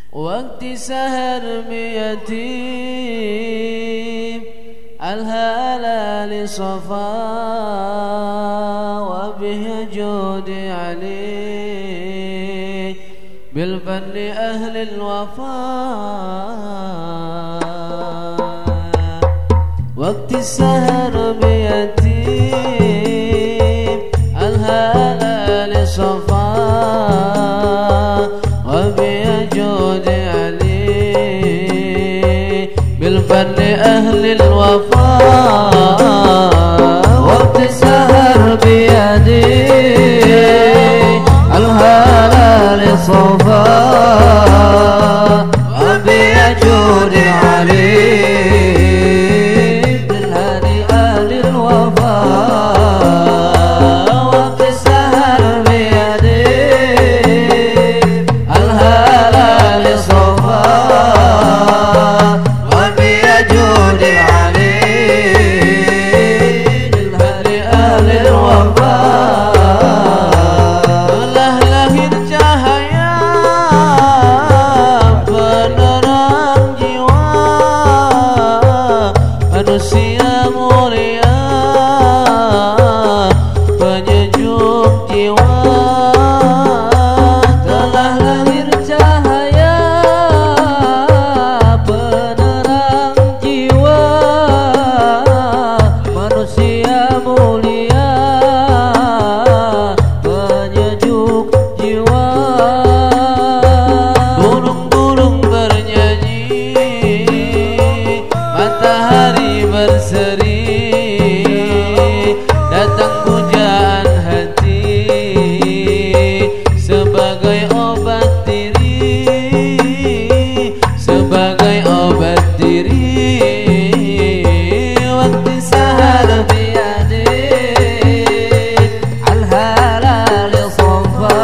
وقت سهر بيتيم الهلال صفا وبه جود عليه بالفضل أهل الوفاء وقت السهر بيتيم الهلال صفا وبه جود عليه بالفضل أهل الوفاء وقت السهر بيديه الهلال صفا وبيجود عليه بالهدي أهل الوفاء وقت السهر بيديه الهلال صفا وبيجود عليه بالهدي أهل الوفاء manusia mulia penyejuk jiwa telah lahir cahaya penerang jiwa manusia mulia penyejuk jiwa burung-burung bernyanyi matahari berseri datang pujaan hati sebagai obat diri sebagai obat diri waktu sahar biyadih al-halal sofa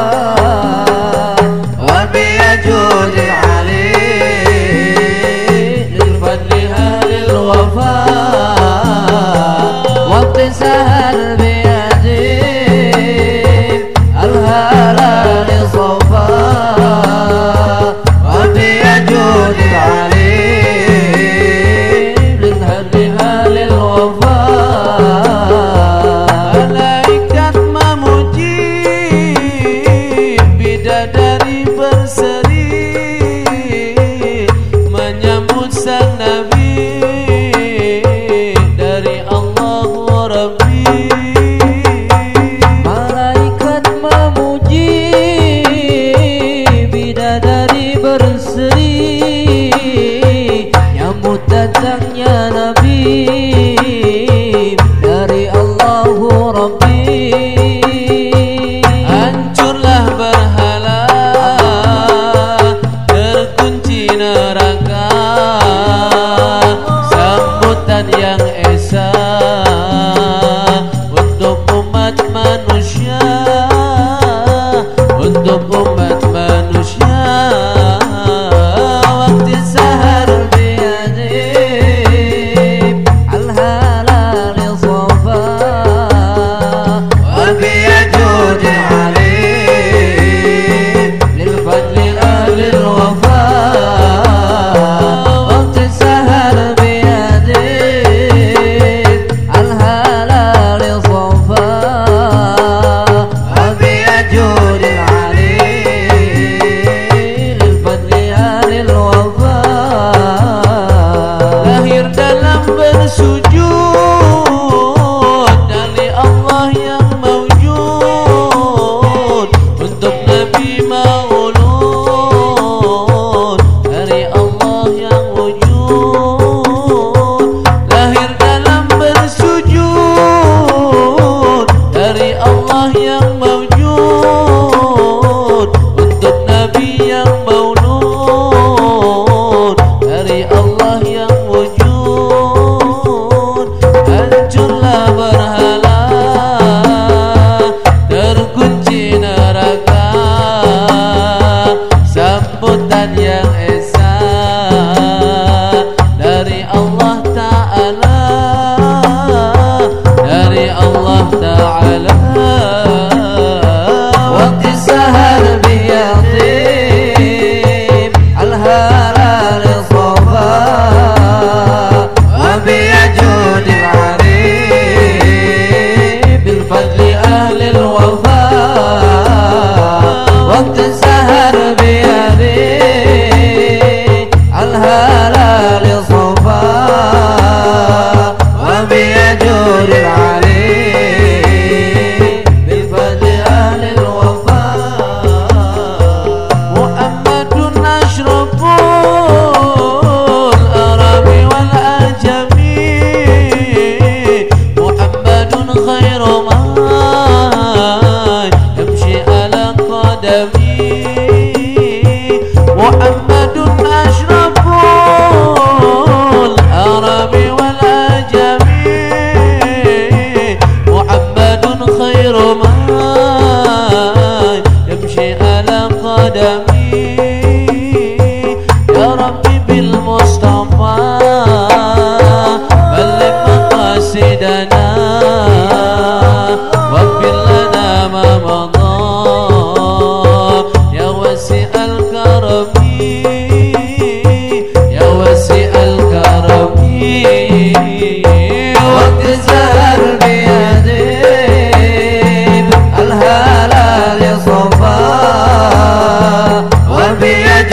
wa biyajud alih lil-fadli halil wafa waktu sahar biyadih al-halal sofa wa biyajud alih lil-fadli halil wafa malaikat memuji bidadari berseri menyambut sang nabi dari Allah Rabbi malaikat memuji bidadari berseri nyambut datangnya nabi dari Allah Rabbi hancurlah berhala terkunci neraka sambutan yang esa untuk umat manusia untuk umat manusia waktu sahar biyadih al-halal sofa wa biyajud alih lil-fadli ahli al-wafa waktu sahar biyadih al-halal sofa wa biyajud alih lil-fadli ahli al-wafa lahir dalam bersujud dari Allah yang mawjud untuk Nabi maulud dari Allah yang wujud lahir dalam bersujud dari Allah yang mawjud untuk Nabi yang maulud dari Allah yang wujud hancurlah berhala terkunci neraka sambutan yang esa dari Allah Ta'ala dari Allah Ta'ala waktu sahar biyadih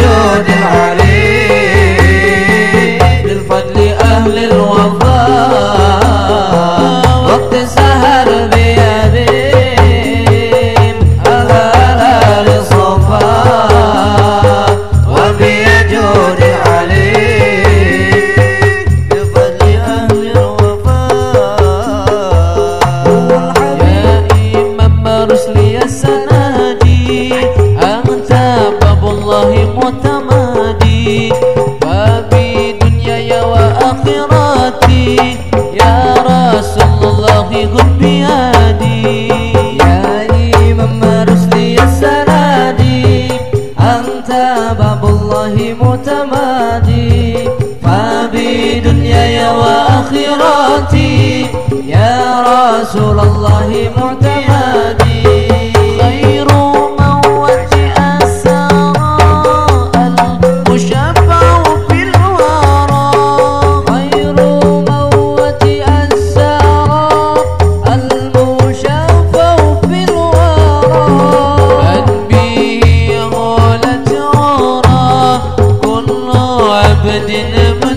جود العليم بالفضل أهل الوفاء وقت سهر بيدهم أهل الصفا وبجود العليم بفضل أهل الوفاء يا إمام رسلي السنادي أنت باب الله متمادي بابي دنياي وآخرتي يا رسول الله خذ بيدي يا إمام رسلي السنادي أنت باب الله متمادي فبدنياي وآخرتي يا رسول الله معتمدي خير موت أسرى المشفع في الورى خير موت أسرى المشفع في الورى من به غلت عرى كل عبد